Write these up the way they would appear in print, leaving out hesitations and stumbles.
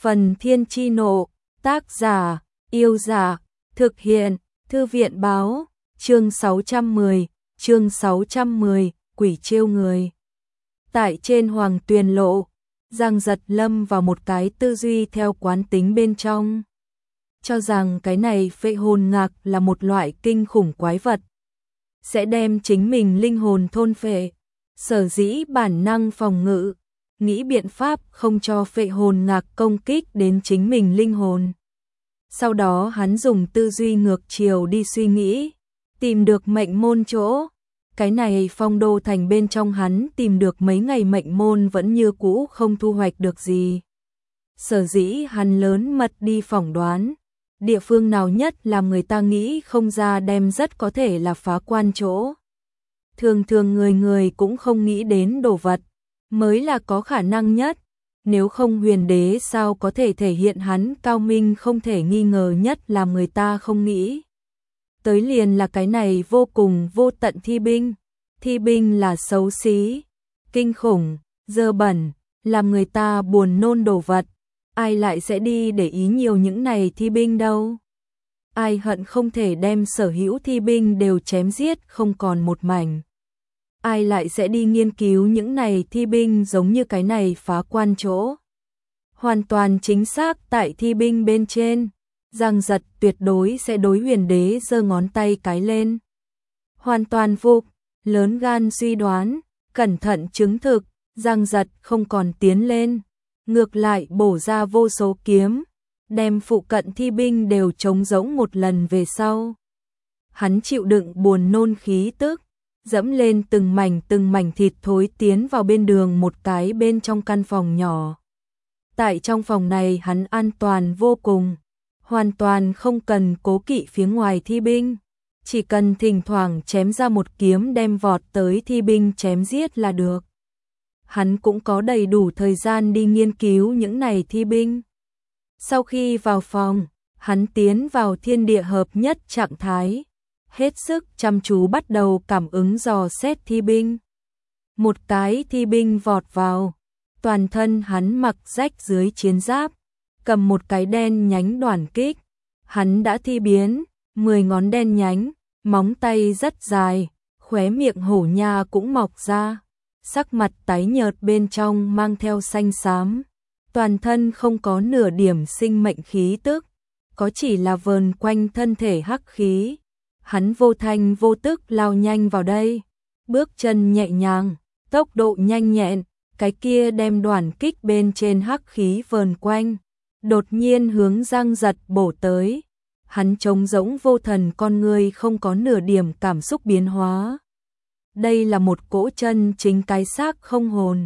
Phần Thiên Chi Nộ, tác giả, Yêu Giả, thực hiện, Thư viện báo, chương 610, Quỷ trêu người. Tại trên Hoàng Tuyền Lộ, Giang Giật lâm vào một cái tư duy theo quán tính bên trong. Cho rằng cái này phệ hồn ngạc là một loại kinh khủng quái vật, sẽ đem chính mình linh hồn thôn phệ, sở dĩ bản năng phòng ngự, nghĩ biện pháp không cho phệ hồn ngạc công kích đến chính mình linh hồn. Sau đó hắn dùng tư duy ngược chiều đi suy nghĩ, tìm được mệnh môn chỗ. Cái này Phong Đô Thành bên trong hắn tìm được mấy ngày mệnh môn vẫn như cũ không thu hoạch được gì. Sở dĩ hắn lớn mật đi phỏng đoán, địa phương nào nhất làm người ta nghĩ không ra đem rất có thể là phá quan chỗ. Thường thường người cũng không nghĩ đến đồ vật, mới là có khả năng nhất. Nếu không Huyền Đế sao có thể thể hiện hắn cao minh không thể nghi ngờ nhất làm người ta không nghĩ. Tới liền là cái này vô cùng vô tận thi binh. Thi binh là xấu xí, kinh khủng, dơ bẩn, làm người ta buồn nôn đồ vật. Ai lại sẽ đi để ý nhiều những này thi binh đâu. Ai hận không thể đem sở hữu thi binh đều chém giết không còn một mảnh. Ai lại sẽ đi nghiên cứu những này thi binh giống như cái này phá quan chỗ. Hoàn toàn chính xác tại thi binh bên trên, Giang Giật tuyệt đối sẽ đối Huyền Đế giơ ngón tay cái lên. Hoàn toàn phục, lớn gan suy đoán, cẩn thận chứng thực, Giang Giật không còn tiến lên, ngược lại bổ ra vô số kiếm, đem phụ cận thi binh đều trống rỗng một lần về sau. Hắn chịu đựng buồn nôn khí tức, dẫm lên từng mảnh thịt thối tiến vào bên đường một cái bên trong căn phòng nhỏ. Tại trong phòng này hắn an toàn vô cùng, hoàn toàn không cần cố kỵ phía ngoài thi binh, chỉ cần thỉnh thoảng chém ra một kiếm đem vọt tới thi binh chém giết là được. Hắn cũng có đầy đủ thời gian đi nghiên cứu những này thi binh. Sau khi vào phòng, hắn tiến vào thiên địa hợp nhất trạng thái, hết sức chăm chú bắt đầu cảm ứng dò xét thi binh. Một cái thi binh vọt vào, toàn thân hắn mặc rách dưới chiến giáp, cầm một cái đen nhánh đoản kích. Hắn đã thi biến, 10 ngón đen nhánh, móng tay rất dài, khóe miệng hổ nha cũng mọc ra, sắc mặt tái nhợt bên trong mang theo xanh xám, toàn thân không có nửa điểm sinh mệnh khí tức, có chỉ là vờn quanh thân thể hắc khí. Hắn vô thanh vô tức lao nhanh vào đây, bước chân nhẹ nhàng, tốc độ nhanh nhẹn, cái kia đem đoản kích bên trên hắc khí vờn quanh, đột nhiên hướng Giang Giật bổ tới. Hắn trống rỗng vô thần con người không có nửa điểm cảm xúc biến hóa. Đây là một cỗ chân chính cái xác không hồn.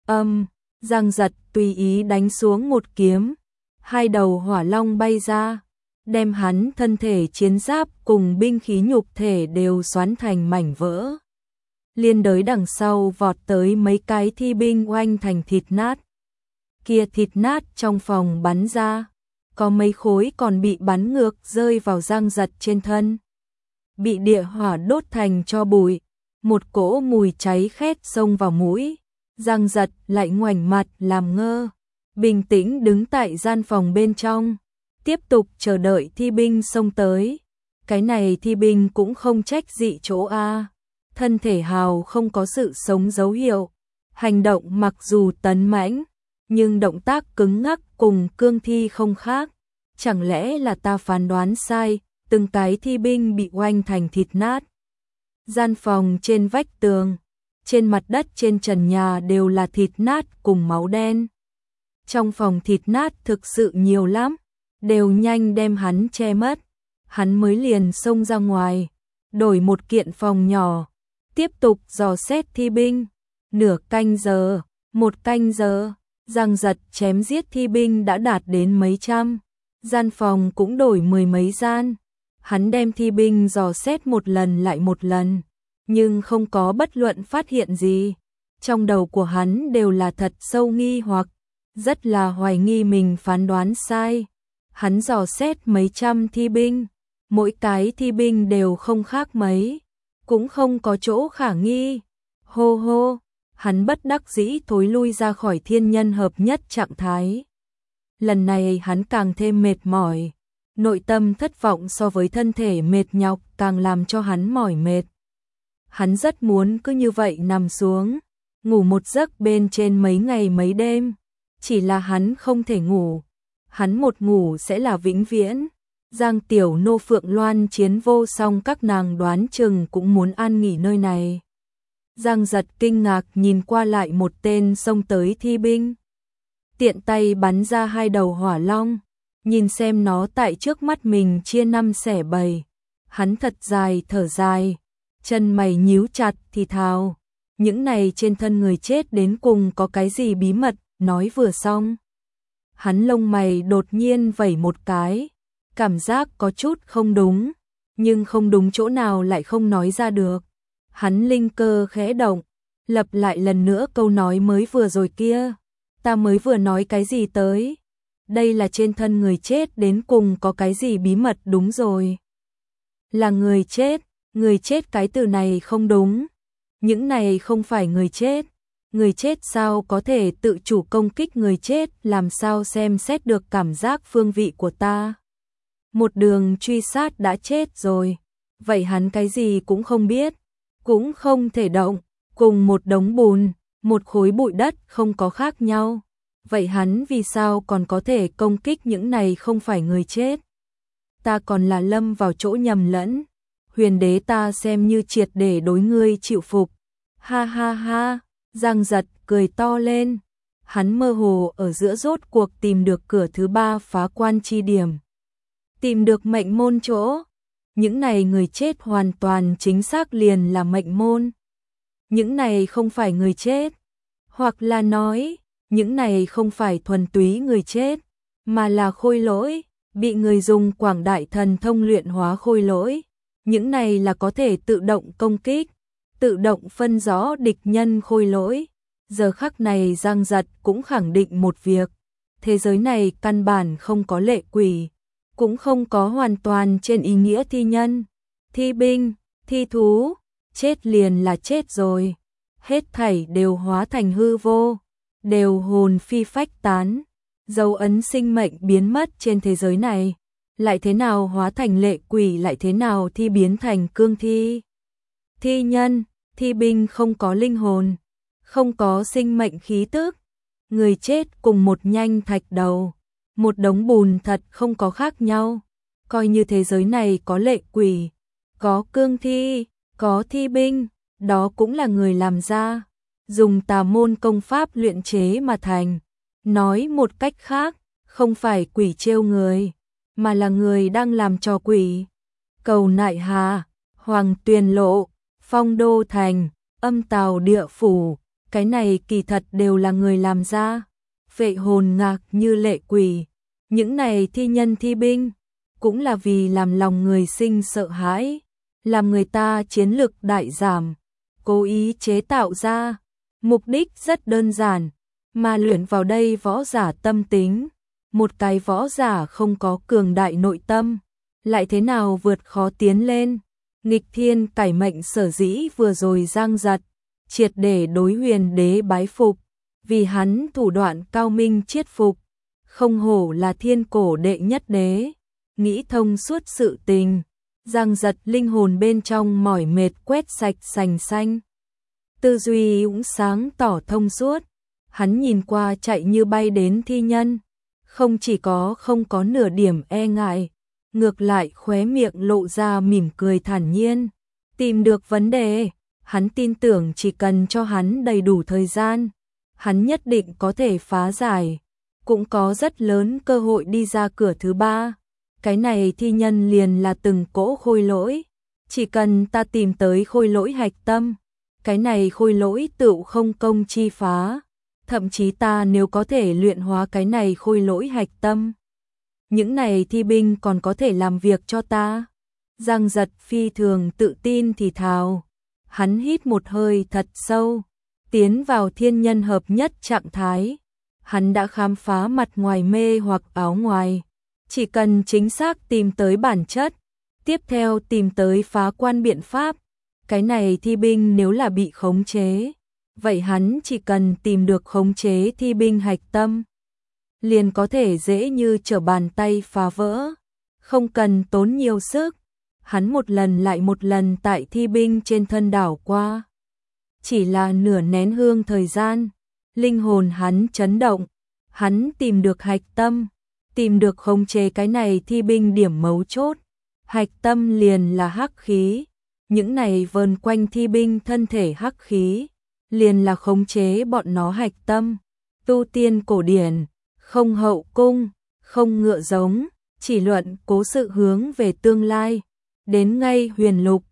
Giang Giật tùy ý đánh xuống một kiếm, hai đầu hỏa long bay ra, đem hắn thân thể chiến giáp cùng binh khí nhục thể đều xoắn thành mảnh vỡ. Liên đới đằng sau vọt tới mấy cái thi binh oanh thành thịt nát. Kia thịt nát trong phòng bắn ra, có mấy khối còn bị bắn ngược rơi vào Giang Giật trên thân. Bị địa hỏa đốt thành tro bụi, một cỗ mùi cháy khét xông vào mũi. Giang Giật lại ngoảnh mặt làm ngơ, bình tĩnh đứng tại gian phòng bên trong, tiếp tục chờ đợi thi binh xông tới. Cái này thi binh cũng không trách dị chỗ a, thân thể hào không có sự sống dấu hiệu, hành động mặc dù tấn mãnh, nhưng động tác cứng ngắc cùng cương thi không khác. Chẳng lẽ là ta phán đoán sai, từng cái thi binh bị oanh thành thịt nát. Gian phòng trên vách tường, trên mặt đất trên trần nhà đều là thịt nát cùng máu đen. Trong phòng thịt nát thực sự nhiều lắm, đều nhanh đem hắn che mất. Hắn mới liền xông ra ngoài, đổi một kiện phòng nhỏ, tiếp tục dò xét thi binh. Nửa canh giờ, một canh giờ, Giang Giật chém giết thi binh đã đạt đến mấy trăm. Gian phòng cũng đổi mười mấy gian. Hắn đem thi binh dò xét một lần lại một lần, nhưng không có bất luận phát hiện gì. Trong đầu của hắn đều là thật sâu nghi hoặc, rất là hoài nghi mình phán đoán sai. Hắn dò xét mấy trăm thi binh, mỗi cái thi binh đều không khác mấy, cũng không có chỗ khả nghi. Hô hô, hắn bất đắc dĩ thối lui ra khỏi thiên nhân hợp nhất trạng thái. lần này hắn càng thêm mệt mỏi. Nội tâm thất vọng so với thân thể mệt nhọc càng làm cho hắn mỏi mệt. Hắn rất muốn cứ như vậy nằm xuống, ngủ một giấc bên trên mấy ngày mấy đêm. Chỉ là hắn không thể ngủ. Hắn một ngủ sẽ là vĩnh viễn. Giang Tiểu Nô Phượng Loan chiến vô song các nàng đoán chừng cũng muốn an nghỉ nơi này. Giang Giật kinh ngạc nhìn qua lại một tên xông tới thi binh. Tiện tay bắn ra 2 đầu hỏa long. Nhìn xem nó tại trước mắt mình chia 5 xẻ 7. Hắn thật dài thở dài. Chân mày nhíu chặt thì thào. Những này trên thân người chết đến cùng có cái gì bí mật, nói vừa xong. Hắn lông mày đột nhiên vẩy một cái. Cảm giác có chút không đúng. Nhưng không đúng chỗ nào lại không nói ra được. Hắn linh cơ khẽ động. Lặp lại lần nữa câu nói mới vừa rồi kia. Ta mới vừa nói cái gì tới? Đây là trên thân người chết đến cùng có cái gì bí mật, đúng rồi. Là người chết cái từ này không đúng. Những này không phải người chết. Người chết sao có thể tự chủ công kích người chết, làm sao xem xét được cảm giác phương vị của ta. Một đường truy sát đã chết rồi. Vậy hắn cái gì cũng không biết, cũng không thể động, cùng một đống bùn, một khối bụi đất không có khác nhau. Vậy hắn vì sao còn có thể công kích những này không phải người chết? Ta còn là lâm vào chỗ nhầm lẫn. Huyền đế ta xem như triệt để đối ngươi chịu phục. Ha ha ha, Giang Giật cười to lên. Hắn mơ hồ ở giữa rốt cuộc tìm được cửa thứ 3 phá quan chi điểm. Tìm được mệnh môn chỗ. Những này người chết hoàn toàn chính xác liền là mệnh môn. Những này không phải người chết. Hoặc là nói, những này không phải thuần túy người chết, mà là khôi lỗi, bị người dùng quảng đại thần thông luyện hóa khôi lỗi. Những này là có thể tự động công kích, tự động phân rõ địch nhân khôi lỗi. Giờ khắc này Giang Giật cũng khẳng định một việc. Thế giới này căn bản không có lệ quỷ, cũng không có hoàn toàn trên ý nghĩa thi nhân, thi binh, thi thú. Chết liền là chết rồi. Hết thảy đều hóa thành hư vô, đều hồn phi phách tán. Dấu ấn sinh mệnh biến mất trên thế giới này. Lại thế nào hóa thành lệ quỷ, lại thế nào thi biến thành cương thi. Thi nhân, thi binh không có linh hồn, không có sinh mệnh khí tức. Người chết cùng một nhanh thạch đầu, một đống bùn thật không có khác nhau. Coi như thế giới này có lệ quỷ, có cương thi, có thi binh, đó cũng là người làm ra, dùng tà môn công pháp luyện chế mà thành. Nói một cách khác, không phải quỷ trêu người, mà là người đang làm trò quỷ. Cầu Nại Hà, Hoàng Tuyền Lộ, Phong Đô Thành, Âm Tào Địa Phủ, cái này kỳ thật đều là người làm ra. Vệ hồn ngạc như lệ quỷ, những này thi nhân thi binh, cũng là vì làm lòng người sinh sợ hãi, làm người ta chiến lực đại giảm, cố ý chế tạo ra. Mục đích rất đơn giản, mà luyện vào đây võ giả tâm tính. Một cái võ giả không có cường đại nội tâm, lại thế nào vượt khó tiến lên. Nghịch thiên cải mệnh sở dĩ vừa rồi Giang Giật triệt để đối huyền đế bái phục, vì hắn thủ đoạn cao minh chiết phục. Không hổ là thiên cổ đệ nhất đế, nghĩ thông suốt sự tình. Giang Giật linh hồn bên trong mỏi mệt quét sạch sành xanh. Tư duy cũng sáng tỏ thông suốt. Hắn nhìn qua chạy như bay đến thi nhân, không chỉ không có nửa điểm e ngại, ngược lại khóe miệng lộ ra mỉm cười thản nhiên. Tìm được vấn đề, hắn tin tưởng chỉ cần cho hắn đầy đủ thời gian, hắn nhất định có thể phá giải, cũng có rất lớn cơ hội đi ra cửa thứ 3. Cái này thi nhân liền là từng cỗ khôi lỗi, chỉ cần ta tìm tới khôi lỗi hạch tâm, cái này khôi lỗi tựu không công chi phá. Thậm chí ta nếu có thể luyện hóa cái này khôi lỗi hạch tâm, những này thi binh còn có thể làm việc cho ta. Giang Giật phi thường tự tin thì thào. Hắn hít một hơi thật sâu, tiến vào thiên nhân hợp nhất trạng thái. Hắn đã khám phá mặt ngoài mê hoặc áo ngoài, chỉ cần chính xác tìm tới bản chất, tiếp theo tìm tới phá quan biện pháp. Cái này thi binh nếu là bị khống chế, vậy hắn chỉ cần tìm được khống chế thi binh hạch tâm, liền có thể dễ như trở bàn tay phá vỡ, không cần tốn nhiều sức. Hắn một lần lại một lần tại thi binh trên thân đảo qua. Chỉ là nửa nén hương thời gian, linh hồn hắn chấn động, hắn tìm được hạch tâm, tìm được khống chế cái này thi binh điểm mấu chốt. Hạch tâm liền là hắc khí, những này vờn quanh thi binh thân thể hắc khí, liền là khống chế bọn nó hạch tâm. Tu tiên cổ điển, không hậu cung, không ngựa giống, chỉ luận cố sự hướng về tương lai. Đến ngay huyền lục,